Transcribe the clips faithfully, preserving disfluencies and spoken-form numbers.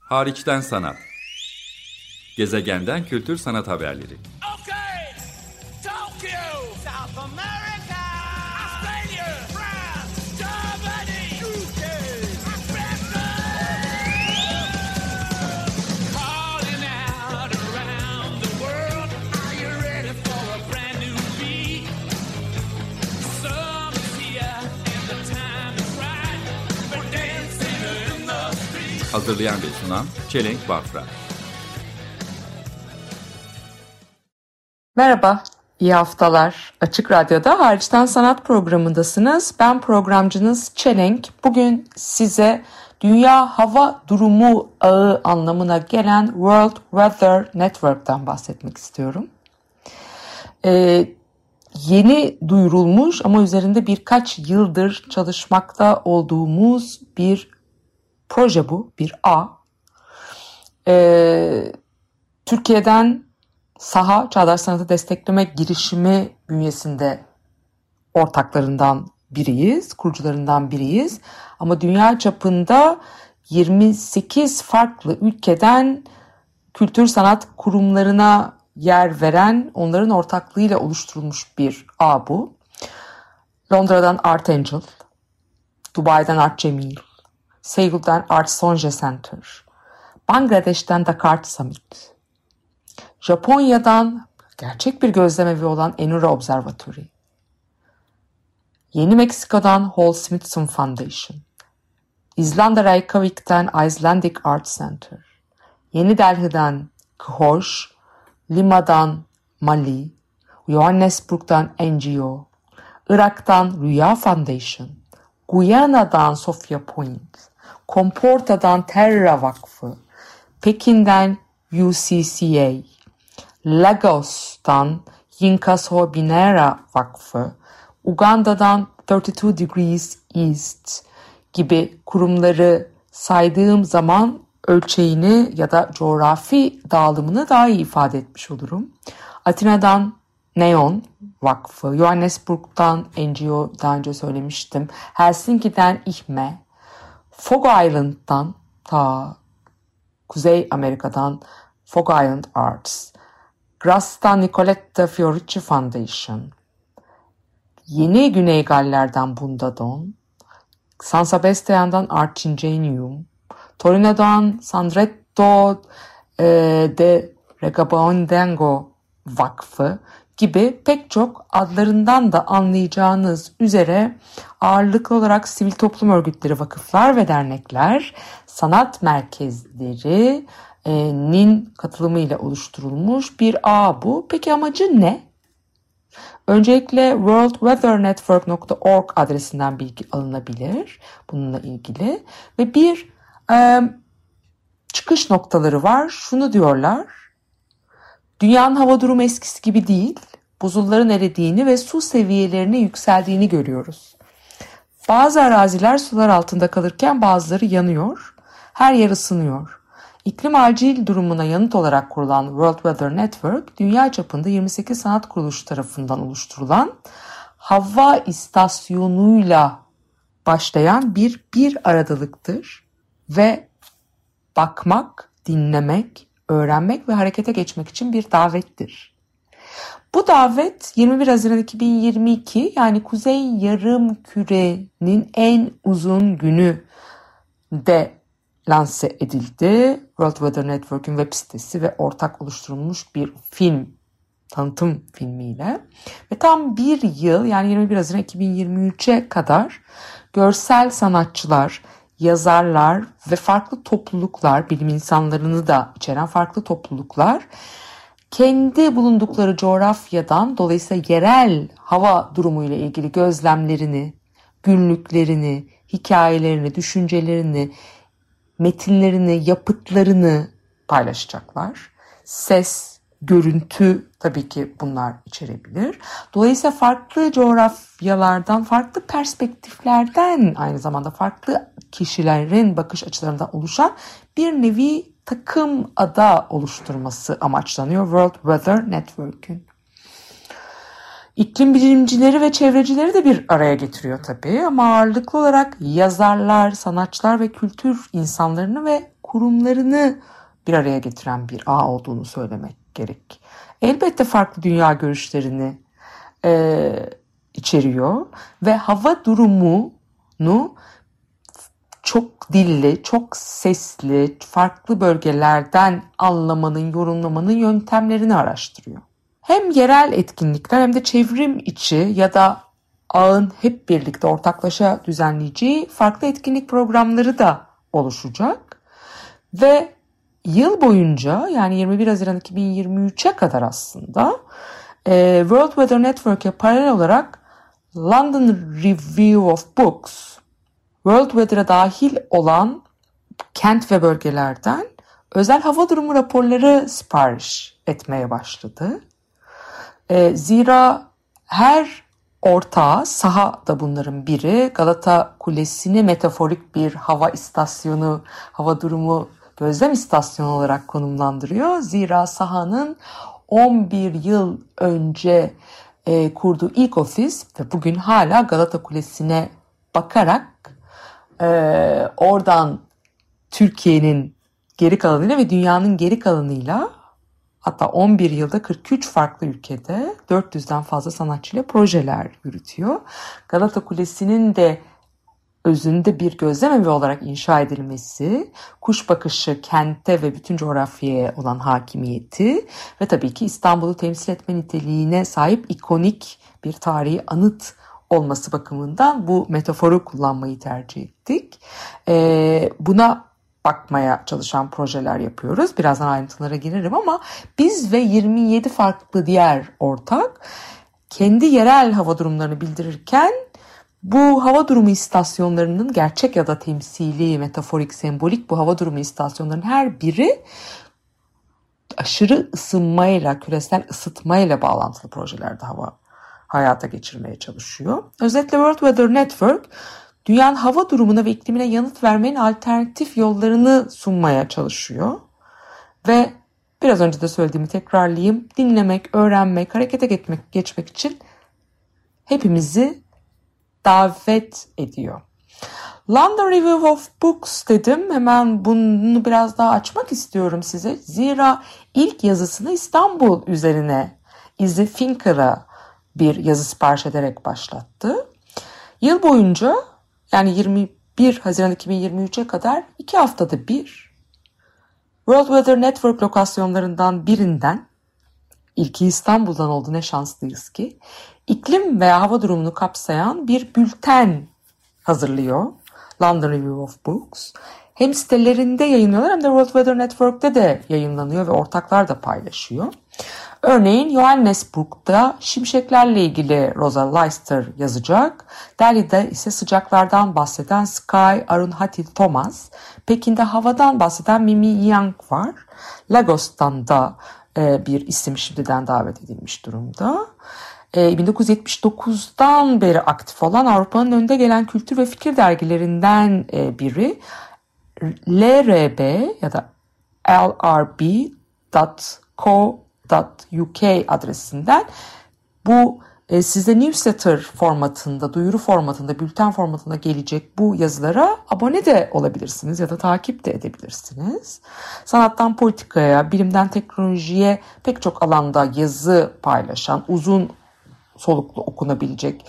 Hariçten sanat. Gezegenden kültür sanat haberleri. Okay. Tokyo, South America, Australia, France, Germany, U K, Africa. Calling out around the world. Are you ready for a brand new beat? Summer's here and the time is right. We're dancing in the street. Hazırlayan ve sunan Çelenk Bafra. Merhaba, iyi haftalar. Açık Radyo'da Hariçten Sanat programındasınız. Ben programcınız Çelenk. Bugün size Dünya Hava Durumu Ağı anlamına gelen World Weather Network'tan bahsetmek istiyorum. Ee, yeni duyurulmuş ama üzerinde birkaç yıldır çalışmakta olduğumuz bir proje bu, bir ağ. Ee, Türkiye'den Saha Çağdaş Sanatı Destekleme Girişimi bünyesinde ortaklarından biriyiz, kurucularından biriyiz. Ama dünya çapında yirmi sekiz farklı ülkeden kültür sanat kurumlarına yer veren, onların ortaklığıyla oluşturulmuş bir ağ bu. Londra'dan Art Angel, Dubai'den Art Cemil, Seul'den Art Sonje Center, Bangladeş'ten Dakar Summit, Japonya'dan gerçek bir gözlemevi olan Enura Observatory, Yeni Meksiko'dan Hall Smithson Foundation, İzlanda Reykjavik'ten Icelandic Art Center, Yeni Delhi'den Khoj, Lima'dan Mali, Johannesburg'dan N G O, Irak'tan Rüya Foundation, Guyana'dan Sofia Point, Komporta'dan Terra Vakfı, Pekin'den U C C A, Lagos'tan Yinkaso Binera Vakfı, Uganda'dan otuz iki Degrees East gibi kurumları saydığım zaman ölçeğini ya da coğrafi dağılımını daha iyi ifade etmiş olurum. Atina'dan Neon Vakfı, Johannesburg'dan N G O daha önce söylemiştim, Helsinki'den İHME, Fog Island'dan ta Kuzey Amerika'dan Fog Island Arts, Gras'tan Nicoletta Fiorici Foundation, Yeni Güney Galler'den Bundadon, San Sebastian'dan Art Ingenium, Torino'dan Sandretto e, de Regabondengo Vakfı gibi pek çok adlarından da anlayacağınız üzere ağırlıklı olarak sivil toplum örgütleri, vakıflar ve dernekler, sanat merkezlerinin katılımıyla oluşturulmuş bir ağ bu. Peki amacı ne? Öncelikle world weather network nokta org adresinden bilgi alınabilir bununla ilgili ve bir e, çıkış noktaları var. Şunu diyorlar: dünyanın hava durumu eskisi gibi değil, buzulların eridiğini ve su seviyelerinin yükseldiğini görüyoruz. Bazı araziler sular altında kalırken bazıları yanıyor, her yer ısınıyor. İklim acil durumuna yanıt olarak kurulan World Weather Network, dünya çapında yirmi sekiz sanat kuruluşu tarafından oluşturulan hava istasyonuyla başlayan bir bir aradalıktır ve bakmak, dinlemek, öğrenmek ve harekete geçmek için bir davettir. Bu davet yirmi bir Haziran iki bin yirmi iki, yani Kuzey Yarımküre'nin en uzun günü de lanse edildi. World Weather Network'ün web sitesi ve ortak oluşturulmuş bir film, tanıtım filmiyle. Ve tam bir yıl, yani yirmi bir Haziran iki bin yirmi üçe kadar görsel sanatçılar, yazarlar ve farklı topluluklar, bilim insanlarını da içeren farklı topluluklar kendi bulundukları coğrafyadan, dolayısıyla yerel hava durumuyla ilgili gözlemlerini, günlüklerini, hikayelerini, düşüncelerini, metinlerini, yapıtlarını paylaşacaklar. Ses, görüntü tabii ki bunlar içerebilir. Dolayısıyla farklı coğrafyalardan, farklı perspektiflerden, aynı zamanda farklı kişilerin bakış açılarından oluşan bir nevi takım ada oluşturması amaçlanıyor World Weather Network'ün. İklim bilimcileri ve çevrecileri de bir araya getiriyor tabii ama ağırlıklı olarak yazarlar, sanatçılar ve kültür insanlarını ve kurumlarını bir araya getiren bir ağ olduğunu söylemek gerek. Elbette farklı dünya görüşlerini e, içeriyor ve hava durumunu çok dilli, çok sesli, farklı bölgelerden anlamanın, yorumlamanın yöntemlerini araştırıyor. Hem yerel etkinlikler hem de çevrim içi ya da ağın hep birlikte ortaklaşa düzenleyeceği farklı etkinlik programları da oluşacak. Ve yıl boyunca yani yirmi bir Haziran iki bin yirmi üçe kadar aslında e, World Weather Network'e paralel olarak London Review of Books, World Weather'a dahil olan kent ve bölgelerden özel hava durumu raporları sipariş etmeye başladı. E, zira her ortağı, saha da bunların biri, Galata Kulesi'ni metaforik bir hava istasyonu, hava durumu gözlem istasyonu olarak konumlandırıyor. Zira sahanın on bir yıl önce e, kurduğu ilk ofis ve bugün hala Galata Kulesi'ne bakarak e, oradan Türkiye'nin geri kalanıyla ve dünyanın geri kalanıyla, hatta on bir yılda kırk üç farklı ülkede dört yüzden fazla sanatçıyla projeler yürütüyor. Galata Kulesi'nin de özünde bir gözlem evi olarak inşa edilmesi, kuş bakışı kente ve bütün coğrafyaya olan hakimiyeti ve tabii ki İstanbul'u temsil etme niteliğine sahip ikonik bir tarihi anıt olması bakımından bu metaforu kullanmayı tercih ettik. Ee, buna bakmaya çalışan projeler yapıyoruz. Birazdan ayrıntılara girerim ama biz ve yirmi yedi farklı diğer ortak kendi yerel hava durumlarını bildirirken bu hava durumu istasyonlarının gerçek ya da temsili, metaforik, sembolik bu hava durumu istasyonlarının her biri aşırı ısınmayla, küresel ısıtmayla bağlantılı projelerde hava hayata geçirmeye çalışıyor. Özetle World Weather Network, dünyanın hava durumuna ve iklimine yanıt vermenin alternatif yollarını sunmaya çalışıyor. Ve biraz önce de söylediğimi tekrarlayayım, dinlemek, öğrenmek, harekete geçmek, geçmek için hepimizi davet ediyor. London Review of Books dedim. Hemen bunu biraz daha açmak istiyorum size. Zira ilk yazısını İstanbul üzerine Izzy Finkel'a bir yazı sipariş ederek başlattı. Yıl boyunca yani yirmi bir Haziran iki bin yirmi üçe kadar iki haftada bir World Weather Network lokasyonlarından birinden, ilki İstanbul'dan oldu ne şanslıyız ki, iklim veya hava durumunu kapsayan bir bülten hazırlıyor London Review of Books. Hem sitelerinde yayınlıyorlar hem de World Weather Network'te de yayınlanıyor ve ortaklar da paylaşıyor. Örneğin Johannesburg'da şimşeklerle ilgili Rosa Leister yazacak. Delhi'de ise sıcaklardan bahseden Sky Arunhati Thomas. Pekin'de havadan bahseden Mimi Yang var. Lagos'tan da e, bir isim şimdiden davet edilmiş durumda. E, bin dokuz yüz yetmiş dokuzdan beri aktif olan Avrupa'nın önde gelen kültür ve fikir dergilerinden e, biri. L R B ya da L R B dot co dot U K adresinden bu e, size newsletter formatında, duyuru formatında, bülten formatında gelecek bu yazılara abone de olabilirsiniz ya da takip de edebilirsiniz. Sanattan politikaya, bilimden teknolojiye pek çok alanda yazı paylaşan, uzun soluklu okunabilecek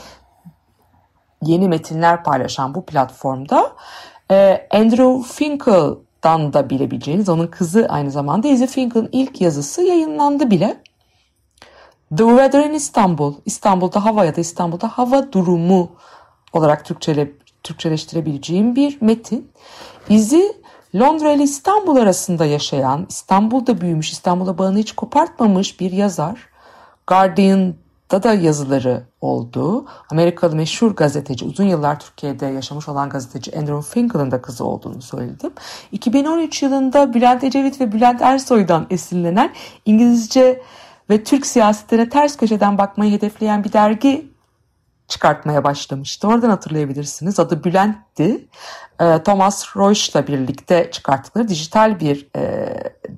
yeni metinler paylaşan bu platformda e, Andrew Finkel'dan da bilebileceğiniz, onun kızı aynı zamanda Izzy Finkel'ın ilk yazısı yayınlandı bile. The Weather in Istanbul, İstanbul'da hava ya da İstanbul'da hava durumu olarak Türkçele, Türkçeleştirebileceğim bir metin. Izzy, Londra ile İstanbul arasında yaşayan, İstanbul'da büyümüş, İstanbul'a bağını hiç kopartmamış bir yazar. Guardian'da da yazıları oldu. Amerikalı meşhur gazeteci, uzun yıllar Türkiye'de yaşamış olan gazeteci Andrew Finkel'ın da kızı olduğunu söyledim. iki bin on üç yılında Bülent Ecevit ve Bülent Ersoy'dan esinlenen İngilizce ve Türk siyasetine ters köşeden bakmayı hedefleyen bir dergi çıkartmaya başlamıştı. Oradan hatırlayabilirsiniz. Adı Bülent'ti. Thomas Royce'la birlikte çıkarttıkları dijital bir e,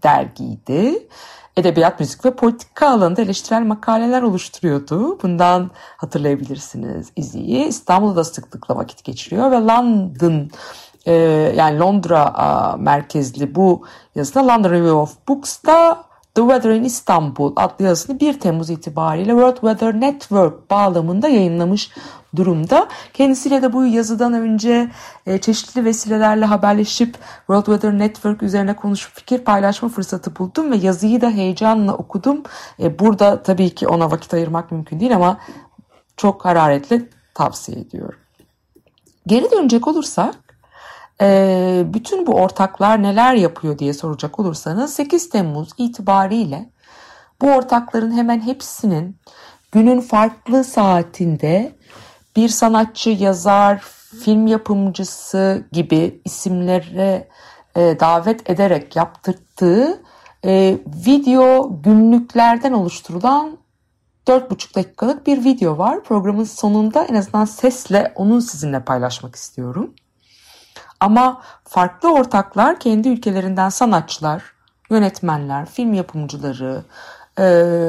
dergiydi. Edebiyat, müzik ve politika alanında eleştirel makaleler oluşturuyordu. Bundan hatırlayabilirsiniz İZİ'yi. İstanbul'da da sıklıkla vakit geçiriyor ve London e, yani Londra a, merkezli bu yazıda London Review of Books'ta The Weather in Istanbul adlı yazısını bir Temmuz itibariyle World Weather Network bağlamında yayınlamış durumda. Kendisiyle de bu yazıdan önce e, çeşitli vesilelerle haberleşip World Weather Network üzerine konuşup fikir paylaşma fırsatı buldum ve yazıyı da heyecanla okudum. E, burada tabii ki ona vakit ayırmak mümkün değil ama çok hararetle tavsiye ediyorum. Geri dönecek olursak, e, bütün bu ortaklar neler yapıyor diye soracak olursanız sekiz Temmuz itibariyle bu ortakların hemen hepsinin günün farklı saatinde bir sanatçı, yazar, film yapımcısı gibi isimlere e, davet ederek yaptırdığı e, video günlüklerden oluşturulan dört buçuk dakikalık bir video var. Programın sonunda en azından sesle onu sizinle paylaşmak istiyorum. Ama farklı ortaklar kendi ülkelerinden sanatçılar, yönetmenler, film yapımcıları e,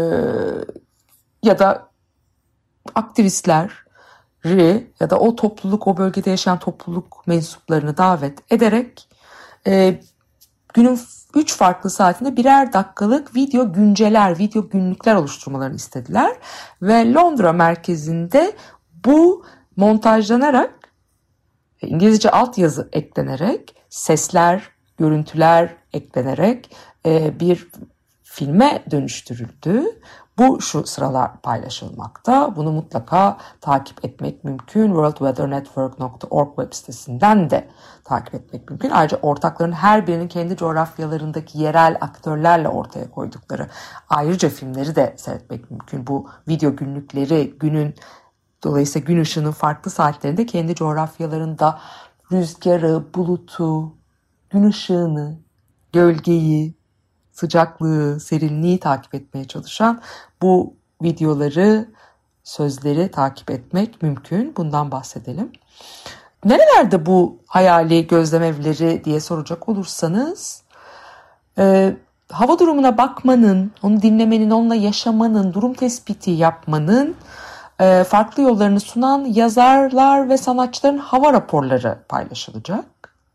ya da aktivistler ya da o topluluk, o bölgede yaşayan topluluk mensuplarını davet ederek e, günün üç farklı saatinde birer dakikalık video günceler, video günlükler oluşturmalarını istediler. Ve Londra merkezinde bu montajlanarak, İngilizce altyazı eklenerek, sesler, görüntüler eklenerek e, bir filme dönüştürüldü. Bu şu sıralar paylaşılmakta. Bunu mutlaka takip etmek mümkün. world weather network nokta org web sitesinden de takip etmek mümkün. Ayrıca ortakların her birinin kendi coğrafyalarındaki yerel aktörlerle ortaya koydukları ayrıca filmleri de seyretmek mümkün. Bu video günlükleri günün dolayısıyla gün ışığının farklı saatlerinde kendi coğrafyalarında rüzgarı, bulutu, gün ışığını, gölgeyi, sıcaklığı, serinliği takip etmeye çalışan bu videoları, sözleri takip etmek mümkün. Bundan bahsedelim. Nerelerde bu hayali gözlem evleri diye soracak olursanız, e, hava durumuna bakmanın, onu dinlemenin, onunla yaşamanın, durum tespiti yapmanın e, farklı yollarını sunan yazarlar ve sanatçıların hava raporları paylaşılacak.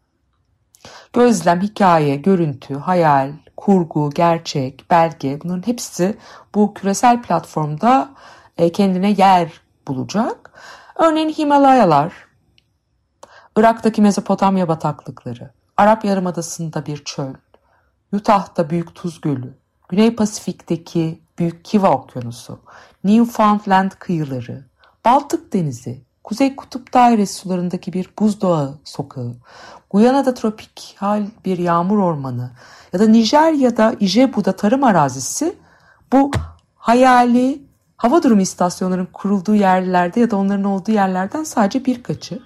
Gözlem, hikaye, görüntü, hayal, kurgu, gerçek, belge, bunların hepsi bu küresel platformda kendine yer bulacak. Örneğin Himalayalar, Irak'taki Mezopotamya bataklıkları, Arap Yarımadası'nda bir çöl, Utah'ta Büyük Tuz Gölü, Güney Pasifik'teki Büyük Kiva Okyanusu, Newfoundland kıyıları, Baltık Denizi, Kuzey Kutup Dairesi sularındaki bir buzdağı sokağı, Guyana'da tropikal bir yağmur ormanı ya da Nijerya'da Ijebu'da tarım arazisi bu hayali hava durumu istasyonlarının kurulduğu yerlerde ya da onların olduğu yerlerden sadece birkaçı.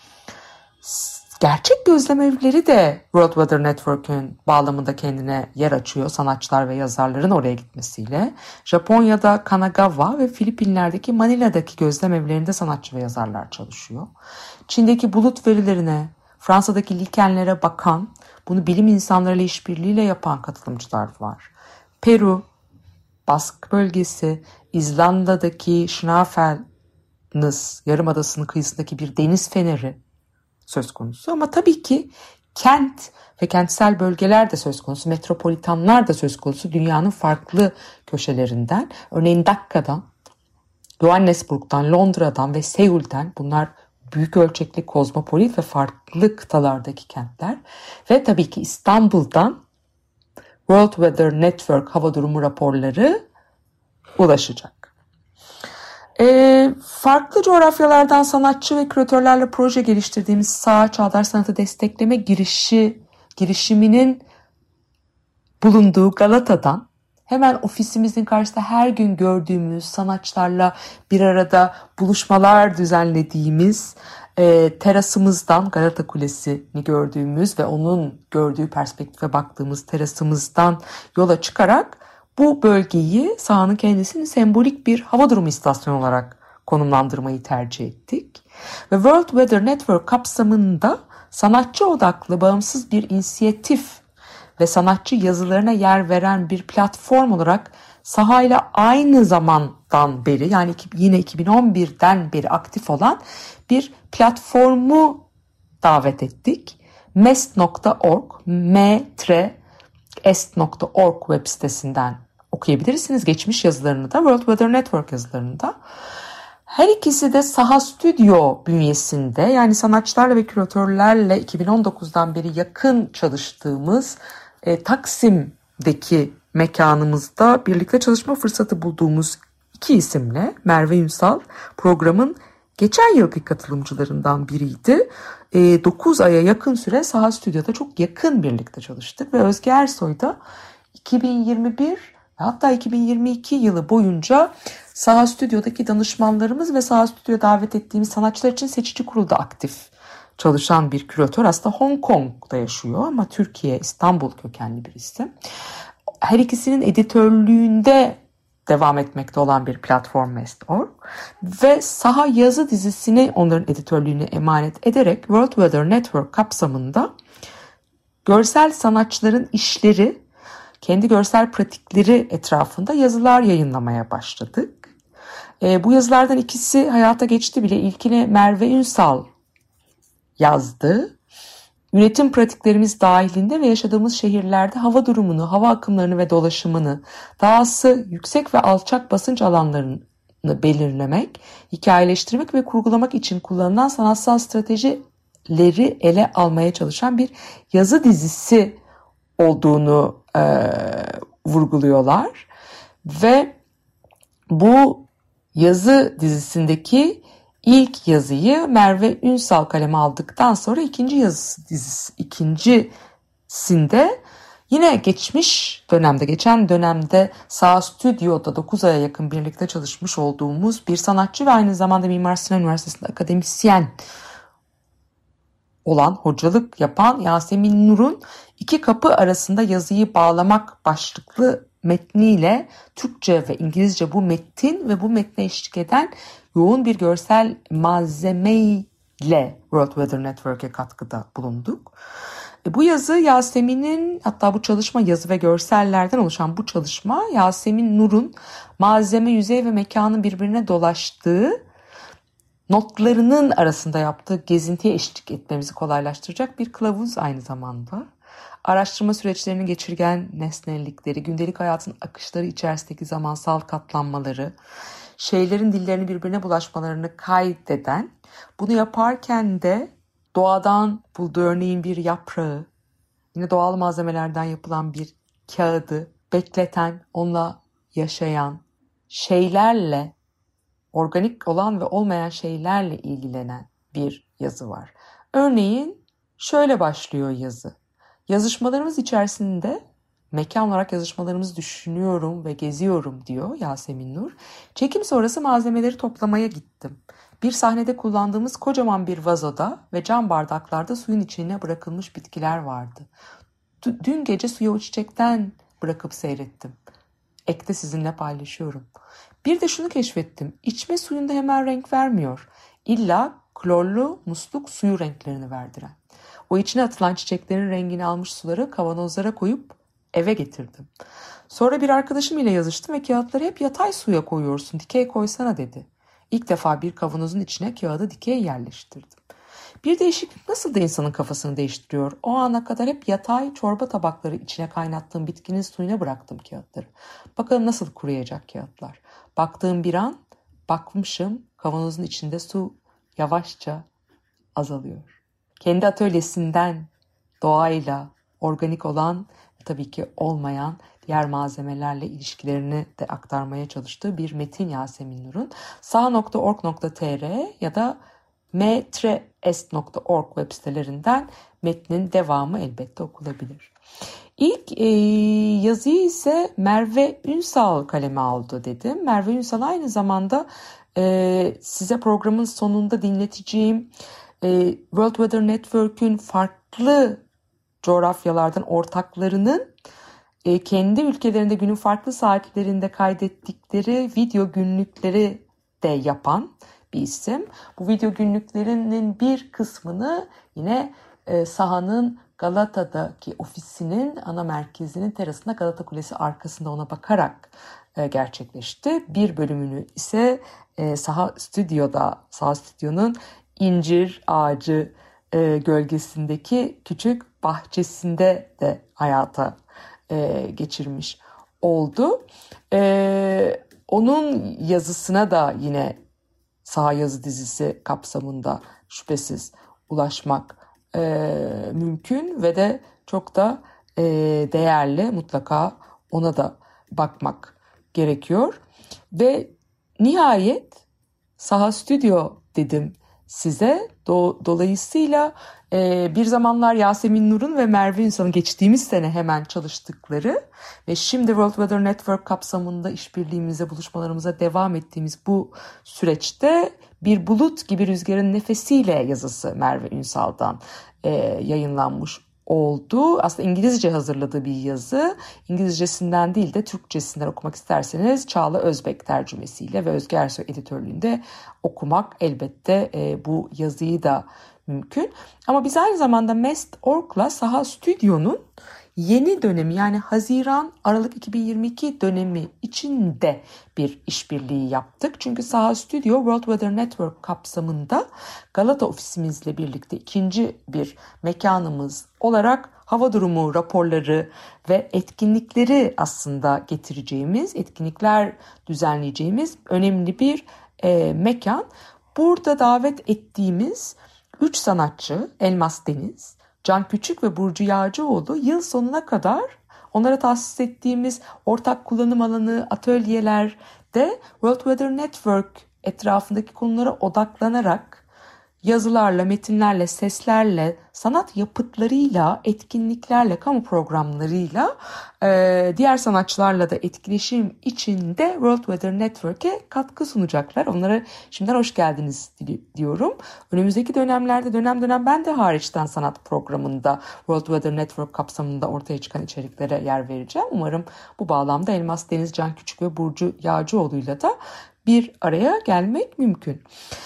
Gerçek gözlem evleri de World Weather Network'ün bağlamında kendine yer açıyor sanatçılar ve yazarların oraya gitmesiyle. Japonya'da Kanagawa ve Filipinler'deki Manila'daki gözlem evlerinde sanatçı ve yazarlar çalışıyor. Çin'deki bulut verilerine, Fransa'daki likenlere bakan, bunu bilim insanlarıyla işbirliğiyle yapan katılımcılar var. Peru, Bask bölgesi, İzlanda'daki Schnafelnus yarımadasının kıyısındaki bir deniz feneri söz konusu. Ama tabii ki kent ve kentsel bölgeler de söz konusu, metropolitanlar da söz konusu dünyanın farklı köşelerinden. Örneğin Dakka'dan, Johannesburg'dan, Londra'dan ve Seul'den, bunlar büyük ölçekli, kozmopolit ve farklı kıtalardaki kentler. Ve tabii ki İstanbul'dan World Weather Network hava durumu raporları ulaşacak. Ee, farklı coğrafyalardan sanatçı ve küratörlerle proje geliştirdiğimiz Sağ Çağdaş Sanatı Destekleme girişi, girişiminin bulunduğu Galata'dan hemen ofisimizin karşısında her gün gördüğümüz sanatçılarla bir arada buluşmalar düzenlediğimiz e, terasımızdan, Galata Kulesi'ni gördüğümüz ve onun gördüğü perspektife baktığımız terasımızdan yola çıkarak bu bölgeyi, sahanın kendisini sembolik bir hava durumu istasyonu olarak konumlandırmayı tercih ettik. Ve World Weather Network kapsamında sanatçı odaklı bağımsız bir inisiyatif ve sanatçı yazılarına yer veren bir platform olarak sahayla aynı zamandan beri, yani yine iki bin on birden beri aktif olan bir platformu davet ettik. mest nokta org, m t est nokta org web sitesinden okuyabilirsiniz. Geçmiş yazılarını da, World Weather Network yazılarını da. Her ikisi de Saha Stüdyo bünyesinde, yani sanatçılarla ve küratörlerle iki bin on dokuzdan beri yakın çalıştığımız e, Taksim'deki mekanımızda birlikte çalışma fırsatı bulduğumuz iki isimle, Merve Ünsal programın geçen yılki katılımcılarından biriydi. E, dokuz aya yakın süre Saha Stüdyo'da çok yakın birlikte çalıştık ve Özge Ersoy da iki bin yirmi bir hatta iki bin yirmi iki yılı boyunca Saha Stüdyo'daki danışmanlarımız ve Saha Stüdyo'ya davet ettiğimiz sanatçılar için seçici kurulda aktif çalışan bir küratör. Aslında Hong Kong'da yaşıyor ama Türkiye, İstanbul kökenli bir isim. Her ikisinin editörlüğünde devam etmekte olan bir platform mest nokta org ve Saha yazı dizisini onların editörlüğüne emanet ederek World Weather Network kapsamında görsel sanatçıların işleri, kendi görsel pratikleri etrafında yazılar yayınlamaya başladık. E, bu yazılardan ikisi hayata geçti bile. İlkini Merve Ünsal yazdı. Üretim pratiklerimiz dahilinde ve yaşadığımız şehirlerde hava durumunu, hava akımlarını ve dolaşımını, dahası yüksek ve alçak basınç alanlarını belirlemek, hikayeleştirmek ve kurgulamak için kullanılan sanatsal stratejileri ele almaya çalışan bir yazı dizisi olduğunu e, vurguluyorlar. Ve bu yazı dizisindeki İlk yazıyı Merve Ünsal kaleme aldıktan sonra ikinci yazı dizisi, ikincisinde yine geçmiş dönemde, geçen dönemde Saha Stüdyo'da dokuz aya yakın birlikte çalışmış olduğumuz bir sanatçı ve aynı zamanda Mimar Sinan Üniversitesi'nde akademisyen olan, hocalık yapan Yasemin Nur'un İki Kapı Arasında Yazıyı Bağlamak başlıklı metniyle Türkçe ve İngilizce bu metin ve bu metne eşlik eden yoğun bir görsel malzemeyle World Weather Network'e katkıda bulunduk. E, bu yazı Yasemin'in, hatta bu çalışma, yazı ve görsellerden oluşan bu çalışma Yasemin Nur'un malzeme, yüzey ve mekanın birbirine dolaştığı notlarının arasında yaptığı gezintiye eşlik etmemizi kolaylaştıracak bir kılavuz aynı zamanda. Araştırma süreçlerinin geçirgen nesnellikleri, gündelik hayatın akışları içerisindeki zamansal katlanmaları, şeylerin dillerini birbirine bulaşmalarını kaydeden, bunu yaparken de doğadan bulduğu örneğin bir yaprağı, yine doğal malzemelerden yapılan bir kağıdı bekleten, onunla yaşayan, şeylerle, organik olan ve olmayan şeylerle ilgilenen bir yazı var. Örneğin şöyle başlıyor yazı. Yazışmalarımız içerisinde mekan olarak yazışmalarımızı düşünüyorum ve geziyorum diyor Yasemin Nur. Çekim sonrası malzemeleri toplamaya gittim. Bir sahnede kullandığımız kocaman bir vazoda ve cam bardaklarda suyun içine bırakılmış bitkiler vardı. Dün gece suya o çiçekten bırakıp seyrettim. Ekte sizinle paylaşıyorum. Bir de şunu keşfettim. İçme suyunda hemen renk vermiyor. İlla klorlu musluk suyu renklerini verdiren. O içine atılan çiçeklerin rengini almış suları kavanozlara koyup eve getirdim. Sonra bir arkadaşım ile yazıştım ve kağıtları hep yatay suya koyuyorsun, dikey koysana dedi. İlk defa bir kavanozun içine kağıdı dikey yerleştirdim. Bir değişiklik nasıl da insanın kafasını değiştiriyor. O ana kadar hep yatay çorba tabakları içine kaynattığım bitkinin suyuna bıraktım kağıtları. Bakalım nasıl kuruyacak kağıtlar. Baktığım bir an bakmışım, kavanozun içinde su yavaşça azalıyor. Kendi atölyesinden doğayla, organik olan ve tabii ki olmayan diğer malzemelerle ilişkilerini de aktarmaya çalıştığı bir metin Yasemin Nur'un. saha nokta org nokta tr ya da m t est nokta org web sitelerinden metnin devamı elbette okunabilir. İlk e, yazıyı ise Merve Ünsal kaleme aldı dedim. Merve Ünsal aynı zamanda e, size programın sonunda dinleteceğim e, World Weather Network'ün farklı coğrafyalardan ortaklarının e, kendi ülkelerinde günün farklı saatlerinde kaydettikleri video günlükleri de yapan bir isim. Bu video günlüklerinin bir kısmını yine e, sahanın Galata'daki ofisinin ana merkezinin terasında Galata Kulesi arkasında ona bakarak e, gerçekleşti. Bir bölümünü ise e, Saha Stüdyo'da, Saha Stüdyo'nun incir ağacı e, gölgesindeki küçük bahçesinde de hayata e, geçirmiş oldu. E, onun yazısına da yine Saha Yazı dizisi kapsamında şüphesiz ulaşmak e, mümkün ve de çok da e, değerli. Mutlaka ona da bakmak gerekiyor. Ve nihayet Saha Stüdyo dedim size. Do- dolayısıyla e, bir zamanlar Yasemin Nur'un ve Merve Ünsal'ın geçtiğimiz sene hemen çalıştıkları ve şimdi World Weather Network kapsamında işbirliğimize, buluşmalarımıza devam ettiğimiz bu süreçte Bir Bulut Gibi Rüzgarın Nefesiyle yazısı Merve Ünsal'dan e, yayınlanmış oldu. Aslında İngilizce hazırladığı bir yazı. İngilizcesinden değil de Türkçesinden okumak isterseniz Çağla Özbek tercümesiyle ve Özge Ersoy editörlüğünde okumak elbette e, bu yazıyı da mümkün. Ama biz aynı zamanda Mest nokta org'la Saha Stüdyo'nun yeni dönemi yani Haziran-Aralık iki bin yirmi iki dönemi içinde bir işbirliği yaptık. Çünkü Saha Stüdyo World Weather Network kapsamında Galata ofisimizle birlikte ikinci bir mekanımız olarak hava durumu raporları ve etkinlikleri aslında getireceğimiz, etkinlikler düzenleyeceğimiz önemli bir e, mekan. Burada davet ettiğimiz üç sanatçı Elmas Deniz, Can Küçük ve Burcu Yağcıoğlu yıl sonuna kadar onlara tahsis ettiğimiz ortak kullanım alanı, atölyelerde World Weather Network etrafındaki konulara odaklanarak yazılarla, metinlerle, seslerle, sanat yapıtlarıyla, etkinliklerle, kamu programlarıyla, e, diğer sanatçılarla da etkileşim içinde World Weather Network'e katkı sunacaklar. Onlara şimdiden hoş geldiniz diyorum. Önümüzdeki dönemlerde dönem dönem ben de hariçten sanat programında World Weather Network kapsamında ortaya çıkan içeriklere yer vereceğim. Umarım bu bağlamda Elmas Deniz, Can Küçük ve Burcu Yağcıoğlu'yla da bir araya gelmek mümkün.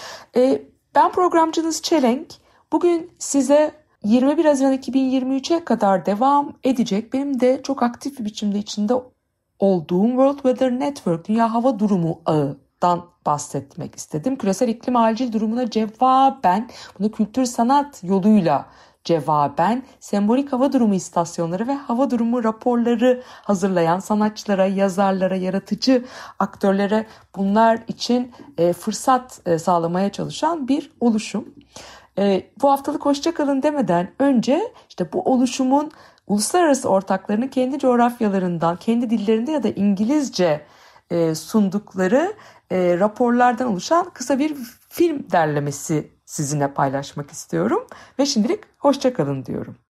E, Ben programcınız Çelenk. Bugün size yirmi bir Haziran iki bin yirmi üçe kadar devam edecek, benim de çok aktif bir biçimde içinde olduğum World Weather Network, Dünya Hava Durumu Ağı'dan bahsetmek istedim. Küresel iklim acil durumuna cevaben, bunu kültür sanat yoluyla cevaben sembolik hava durumu istasyonları ve hava durumu raporları hazırlayan sanatçılara, yazarlara, yaratıcı aktörlere bunlar için e, fırsat e, sağlamaya çalışan bir oluşum. E, bu haftalık hoşça kalın demeden önce işte bu oluşumun uluslararası ortaklarının kendi coğrafyalarından, kendi dillerinde ya da İngilizce e, sundukları e, raporlardan oluşan kısa bir film derlemesi sizinle paylaşmak istiyorum ve şimdilik hoşça kalın diyorum.